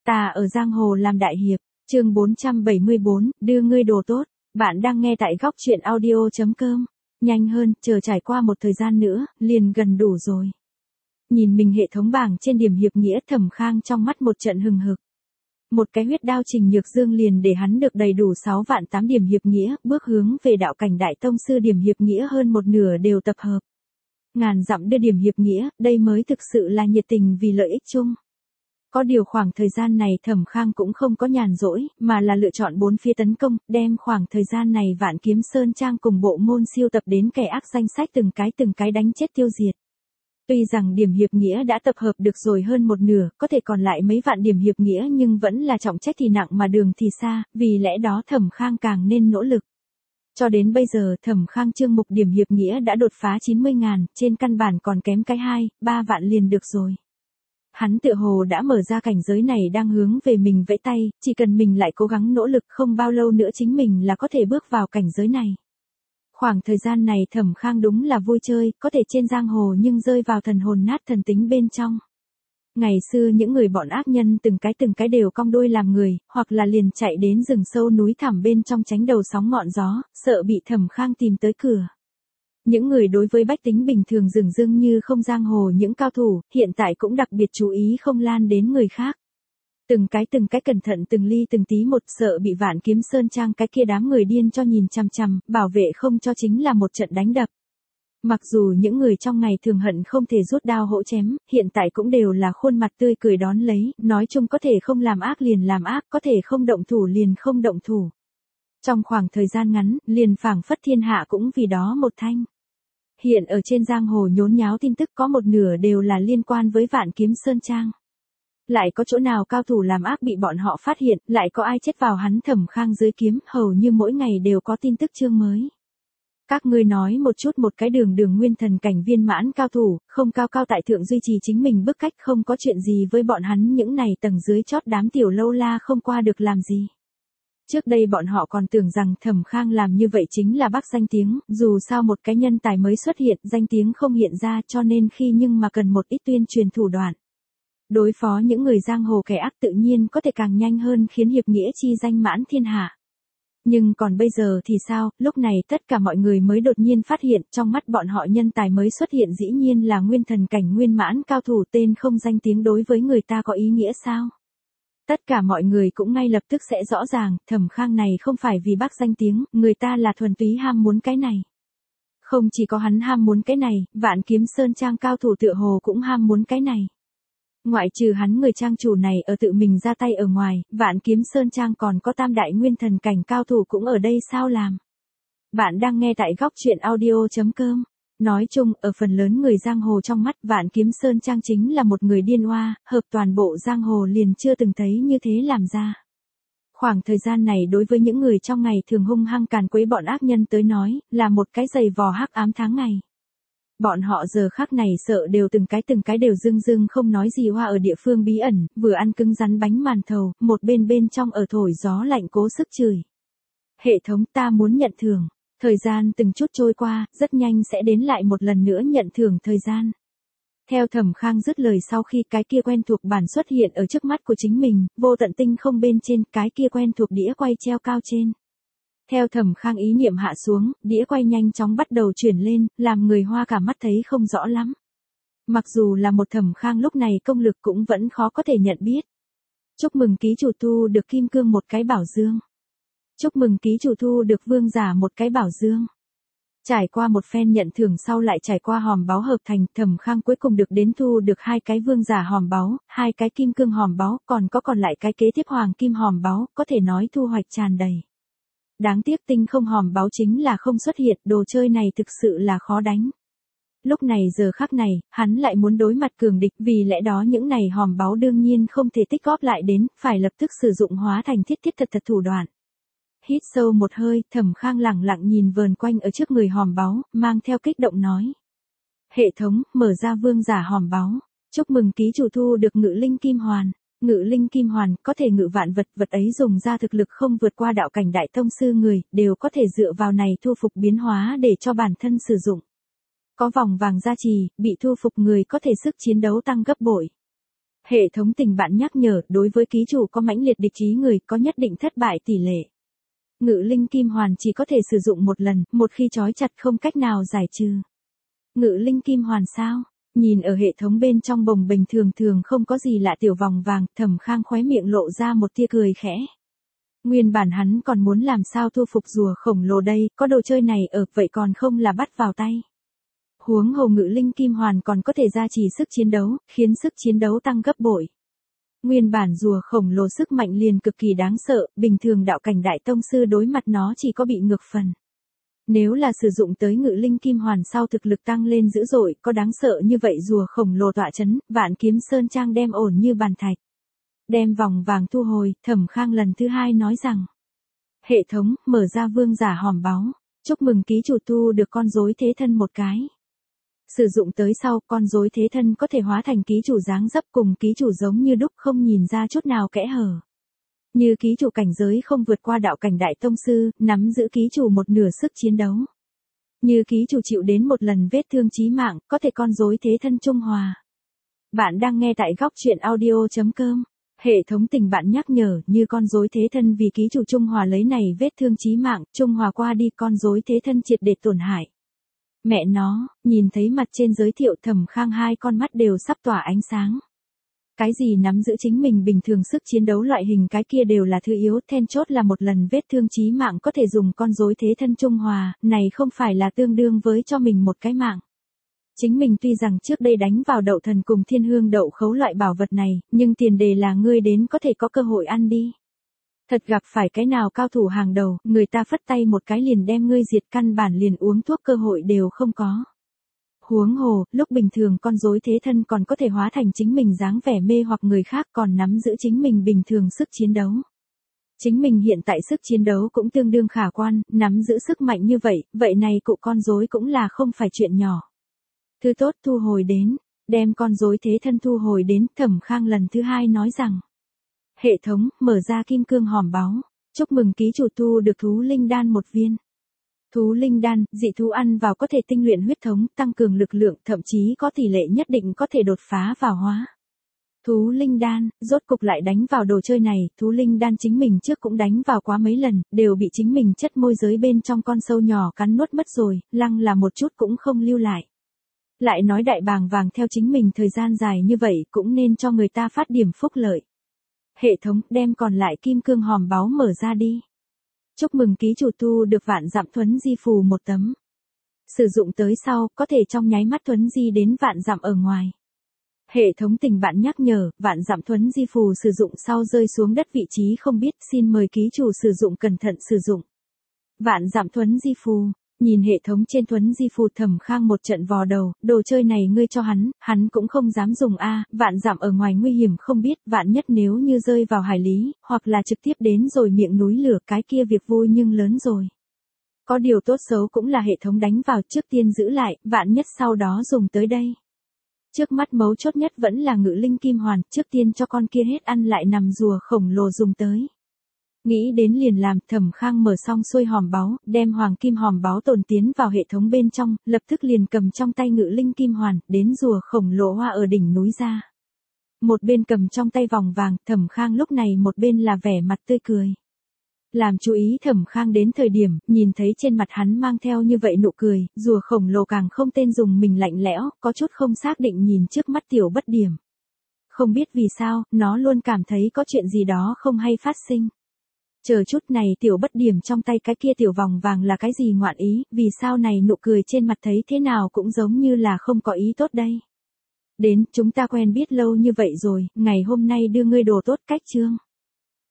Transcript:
Ta ở giang hồ làm đại hiệp, chương 474, đưa ngươi đồ tốt. Bạn đang nghe tại góc truyện audio.com. Nhanh hơn, chờ trải qua một thời gian nữa, liền gần đủ rồi. Nhìn mình hệ thống bảng trên điểm hiệp nghĩa, Thẩm Khang trong mắt một trận hừng hực. Một cái huyết đao Trình Nhược Dương liền để hắn được đầy đủ 6 vạn 8 điểm hiệp nghĩa, bước hướng về đạo cảnh đại tông sư điểm hiệp nghĩa hơn một nửa đều tập hợp. Ngàn dặm đưa điểm hiệp nghĩa, đây mới thực sự là nhiệt tình vì lợi ích chung. Có điều khoảng thời gian này Thẩm Khang cũng không có nhàn rỗi, mà là lựa chọn bốn phía tấn công, đem khoảng thời gian này Vạn Kiếm Sơn Trang cùng bộ môn siêu tập đến kẻ ác danh sách từng cái đánh chết tiêu diệt. Tuy rằng điểm hiệp nghĩa đã tập hợp được rồi hơn một nửa, có thể còn lại mấy vạn điểm hiệp nghĩa nhưng vẫn là trọng trách thì nặng mà đường thì xa, vì lẽ đó Thẩm Khang càng nên nỗ lực. Cho đến bây giờ Thẩm Khang chương mục điểm hiệp nghĩa đã đột phá 90.000, trên căn bản còn kém cái 2-3 vạn liền được rồi. Hắn tựa hồ đã mở ra cảnh giới này đang hướng về mình vẫy tay, chỉ cần mình lại cố gắng nỗ lực không bao lâu nữa chính mình là có thể bước vào cảnh giới này. Khoảng thời gian này Thẩm Khang đúng là vui chơi, có thể trên giang hồ nhưng rơi vào thần hồn nát thần tính bên trong. Ngày xưa những người bọn ác nhân từng cái đều cong đuôi làm người, hoặc là liền chạy đến rừng sâu núi thẳm bên trong tránh đầu sóng ngọn gió, sợ bị Thẩm Khang tìm tới cửa. Những người đối với bách tính bình thường dường dưng như không giang hồ những cao thủ, hiện tại cũng đặc biệt chú ý không lan đến người khác. Từng cái cẩn thận từng ly từng tí một, sợ bị Vạn Kiếm Sơn Trang cái kia đám người điên cho nhìn chằm chằm, bảo vệ không cho chính là một trận đánh đập. Mặc dù những người trong ngày thường hận không thể rút đao hỗ chém, hiện tại cũng đều là khuôn mặt tươi cười đón lấy, nói chung có thể không làm ác liền làm ác, có thể không động thủ liền không động thủ. Trong khoảng thời gian ngắn, liền phảng phất thiên hạ cũng vì đó một thanh. Hiện ở trên giang hồ nhốn nháo tin tức có một nửa đều là liên quan với Vạn Kiếm Sơn Trang. Lại có chỗ nào cao thủ làm ác bị bọn họ phát hiện, lại có ai chết vào hắn Thẩm Khang dưới kiếm, hầu như mỗi ngày đều có tin tức chương mới. Các ngươi nói một chút, một cái đường nguyên thần cảnh viên mãn cao thủ, không cao tại thượng duy trì chính mình bức cách, không có chuyện gì với bọn hắn những này tầng dưới chót đám tiểu lâu la không qua được làm gì. Trước đây bọn họ còn tưởng rằng Thẩm Khang làm như vậy chính là bắc danh tiếng, dù sao một cái nhân tài mới xuất hiện, danh tiếng không hiện ra, cho nên khi nhưng mà cần một ít tuyên truyền thủ đoạn. Đối phó những người giang hồ kẻ ác tự nhiên có thể càng nhanh hơn khiến hiệp nghĩa chi danh mãn thiên hạ. Nhưng còn bây giờ thì sao, lúc này tất cả mọi người mới đột nhiên phát hiện, trong mắt bọn họ nhân tài mới xuất hiện dĩ nhiên là nguyên thần cảnh nguyên mãn cao thủ, tên không danh tiếng đối với người ta có ý nghĩa sao? Tất cả mọi người cũng ngay lập tức sẽ rõ ràng, Thẩm Khang này không phải vì bác danh tiếng, người ta là thuần túy ham muốn cái này. Không chỉ có hắn ham muốn cái này, Vạn Kiếm Sơn Trang cao thủ tựa hồ cũng ham muốn cái này. Ngoại trừ hắn người trang chủ này ở tự mình ra tay ở ngoài, Vạn Kiếm Sơn Trang còn có tam đại nguyên thần cảnh cao thủ cũng ở đây sao làm. Bạn đang nghe tại góc truyện audio.com. Nói chung, ở phần lớn người giang hồ trong mắt Vạn Kiếm Sơn Trang chính là một người điên oa, hợp toàn bộ giang hồ liền chưa từng thấy như thế làm ra. Khoảng thời gian này đối với những người trong ngày thường hung hăng càn quấy bọn ác nhân tới nói, là một cái giày vò hắc ám tháng ngày. Bọn họ giờ khắc này sợ đều từng cái đều dưng không nói gì hoa ở địa phương bí ẩn, vừa ăn cứng rắn bánh màn thầu, một bên trong ở thổi gió lạnh cố sức chửi. Hệ thống, ta muốn nhận thưởng. Thời gian từng chút trôi qua, rất nhanh sẽ đến lại một lần nữa nhận thưởng thời gian. Theo Thẩm Khang dứt lời, sau khi cái kia quen thuộc bản xuất hiện ở trước mắt của chính mình, vô tận tinh không bên trên, cái kia quen thuộc đĩa quay treo cao trên. Theo Thẩm Khang ý niệm hạ xuống, đĩa quay nhanh chóng bắt đầu chuyển lên, làm người hoa cả mắt thấy không rõ lắm. Mặc dù là một Thẩm Khang lúc này công lực cũng vẫn khó có thể nhận biết. Chúc mừng ký chủ thu được kim cương một cái bảo dương. Chúc mừng ký chủ thu được vương giả một cái bảo dương. Trải qua một phen nhận thưởng sau lại trải qua hòm báu hợp thành, Thẩm Khang cuối cùng được đến thu được 2 cái vương giả hòm báu, 2 cái kim cương hòm báu, còn lại cái kế tiếp hoàng kim hòm báu, có thể nói thu hoạch tràn đầy. Đáng tiếc tinh không hòm báu chính là không xuất hiện, đồ chơi này thực sự là khó đánh. Lúc này giờ khắc này, hắn lại muốn đối mặt cường địch, vì lẽ đó những này hòm báu đương nhiên không thể tích góp lại đến, phải lập tức sử dụng hóa thành thiết thật thủ đoạn. Hít sâu một hơi, Thẩm Khang lẳng lặng nhìn vờn quanh ở trước người hòm báu, mang theo kích động nói. Hệ thống, mở ra vương giả hòm báu. Chúc mừng ký chủ thu được ngự linh kim hoàn. Ngự linh kim hoàn, có thể ngự vạn vật, vật ấy dùng ra thực lực không vượt qua đạo cảnh đại tông sư người, đều có thể dựa vào này thu phục biến hóa để cho bản thân sử dụng. Có vòng vàng gia trì, bị thu phục người có thể sức chiến đấu tăng gấp bội. Hệ thống tình bạn nhắc nhở, đối với ký chủ có mãnh liệt địch ý người, có nhất định thất bại tỷ lệ. Ngự linh kim hoàn chỉ có thể sử dụng một lần, một khi trói chặt không cách nào giải trừ. Ngự linh kim hoàn sao? Nhìn ở hệ thống bên trong bồng bềnh thường thường không có gì lạ tiểu vòng vàng, Thẩm Khang khóe miệng lộ ra một tia cười khẽ. Nguyên bản hắn còn muốn làm sao thu phục rùa khổng lồ đây, có đồ chơi này ở, vậy còn không là bắt vào tay. Huống hồ ngự linh kim hoàn còn có thể gia trì sức chiến đấu, khiến sức chiến đấu tăng gấp bội. Nguyên bản rùa khổng lồ sức mạnh liền cực kỳ đáng sợ, bình thường đạo cảnh đại tông sư đối mặt nó chỉ có bị ngược phần. Nếu là sử dụng tới ngự linh kim hoàn sau thực lực tăng lên dữ dội, có đáng sợ như vậy rùa khổng lồ tọa chấn, Vạn Kiếm Sơn Trang đem ổn như bàn thạch. Đem vòng vàng thu hồi, Thẩm Khang lần thứ hai nói rằng. Hệ thống, mở ra vương giả hòm báu. Chúc mừng ký chủ tu được con rối thế thân một cái. Sử dụng tới sau, con rối thế thân có thể hóa thành ký chủ dáng dấp cùng ký chủ giống như đúc không nhìn ra chút nào kẽ hở. Như ký chủ cảnh giới không vượt qua đạo cảnh đại tông sư, nắm giữ ký chủ một nửa sức chiến đấu. Như ký chủ chịu đến một lần vết thương chí mạng, có thể con rối thế thân trung hòa. Bạn đang nghe tại góc truyện audio.com. Hệ thống tình bạn nhắc nhở, như con rối thế thân vì ký chủ trung hòa lấy này vết thương chí mạng, trung hòa qua đi con rối thế thân triệt để tổn hại. Mẹ nó, nhìn thấy mặt trên giới thiệu Thẩm Khang hai con mắt đều sắp tỏa ánh sáng. Cái gì nắm giữ chính mình bình thường sức chiến đấu loại hình cái kia đều là thứ yếu, then chốt là một lần vết thương chí mạng có thể dùng con rối thế thân trung hòa, này không phải là tương đương với cho mình một cái mạng. Chính mình tuy rằng trước đây đánh vào đậu thần cùng thiên hương đậu khấu loại bảo vật này, nhưng tiền đề là ngươi đến có thể có cơ hội ăn đi. Thật gặp phải cái nào cao thủ hàng đầu, người ta phất tay một cái liền đem ngươi diệt, căn bản liền uống thuốc cơ hội đều không có. Huống hồ, lúc bình thường con rối thế thân còn có thể hóa thành chính mình dáng vẻ mê hoặc người khác, còn nắm giữ chính mình bình thường sức chiến đấu. Chính mình hiện tại sức chiến đấu cũng tương đương khả quan, nắm giữ sức mạnh như vậy, vậy này cụ con rối cũng là không phải chuyện nhỏ. Thứ tốt thu hồi đến, đem con rối thế thân thu hồi đến, Thẩm Khang lần thứ hai nói rằng. Hệ thống, mở ra kim cương hòm báu. Chúc mừng ký chủ tu được thú linh đan một viên. Thú linh đan, dị thú ăn vào có thể tinh luyện huyết thống, tăng cường lực lượng, thậm chí có tỷ lệ nhất định có thể đột phá vào hóa. Thú linh đan, rốt cục lại đánh vào đồ chơi này, thú linh đan chính mình trước cũng đánh vào quá mấy lần, đều bị chính mình chất môi giới bên trong con sâu nhỏ cắn nuốt mất rồi, lăng là một chút cũng không lưu lại. Lại nói đại bàng vàng theo chính mình thời gian dài như vậy cũng nên cho người ta phát điểm phúc lợi. Hệ thống, đem còn lại kim cương hòm báu mở ra đi. Chúc mừng ký chủ tu được vạn dặm thuấn di phù một tấm. Sử dụng tới sau, có thể trong nháy mắt thuấn di đến vạn dặm ở ngoài. Hệ thống tình bạn nhắc nhở, vạn dặm thuấn di phù sử dụng sau rơi xuống đất vị trí không biết, xin mời ký chủ sử dụng cẩn thận sử dụng. Vạn dặm thuấn di phù. Nhìn hệ thống trên thuấn di phù, Thẩm Khang một trận vò đầu, đồ chơi này ngươi cho hắn cũng không dám dùng a, vạn dặm ở ngoài nguy hiểm không biết, vạn nhất nếu như rơi vào hải lý, hoặc là trực tiếp đến rồi miệng núi lửa, cái kia việc vui nhưng lớn rồi. Có điều tốt xấu cũng là hệ thống đánh vào, trước tiên giữ lại, vạn nhất sau đó dùng tới đây. Trước mắt mấu chốt nhất vẫn là ngự linh kim hoàn, trước tiên cho con kia hết ăn lại nằm rùa khổng lồ dùng tới. Nghĩ đến liền làm, Thẩm Khang mở xong xuôi hòm báu, đem hoàng kim hòm báu tồn tiến vào hệ thống bên trong, lập tức liền cầm trong tay ngự linh kim hoàn, đến rùa khổng lồ hoa ở đỉnh núi ra. Một bên cầm trong tay vòng vàng, Thẩm Khang lúc này một bên là vẻ mặt tươi cười. Làm chú ý Thẩm Khang đến thời điểm, nhìn thấy trên mặt hắn mang theo như vậy nụ cười, rùa khổng lồ càng không tên dùng mình lạnh lẽo, có chút không xác định nhìn trước mắt tiểu bất điểm. Không biết vì sao, nó luôn cảm thấy có chuyện gì đó không hay phát sinh. Chờ chút này tiểu bất điểm trong tay cái kia tiểu vòng vàng là cái gì ngoạn ý, vì sao này nụ cười trên mặt thấy thế nào cũng giống như là không có ý tốt đây. Đến, chúng ta quen biết lâu như vậy rồi, ngày hôm nay đưa ngươi đồ tốt cách chương.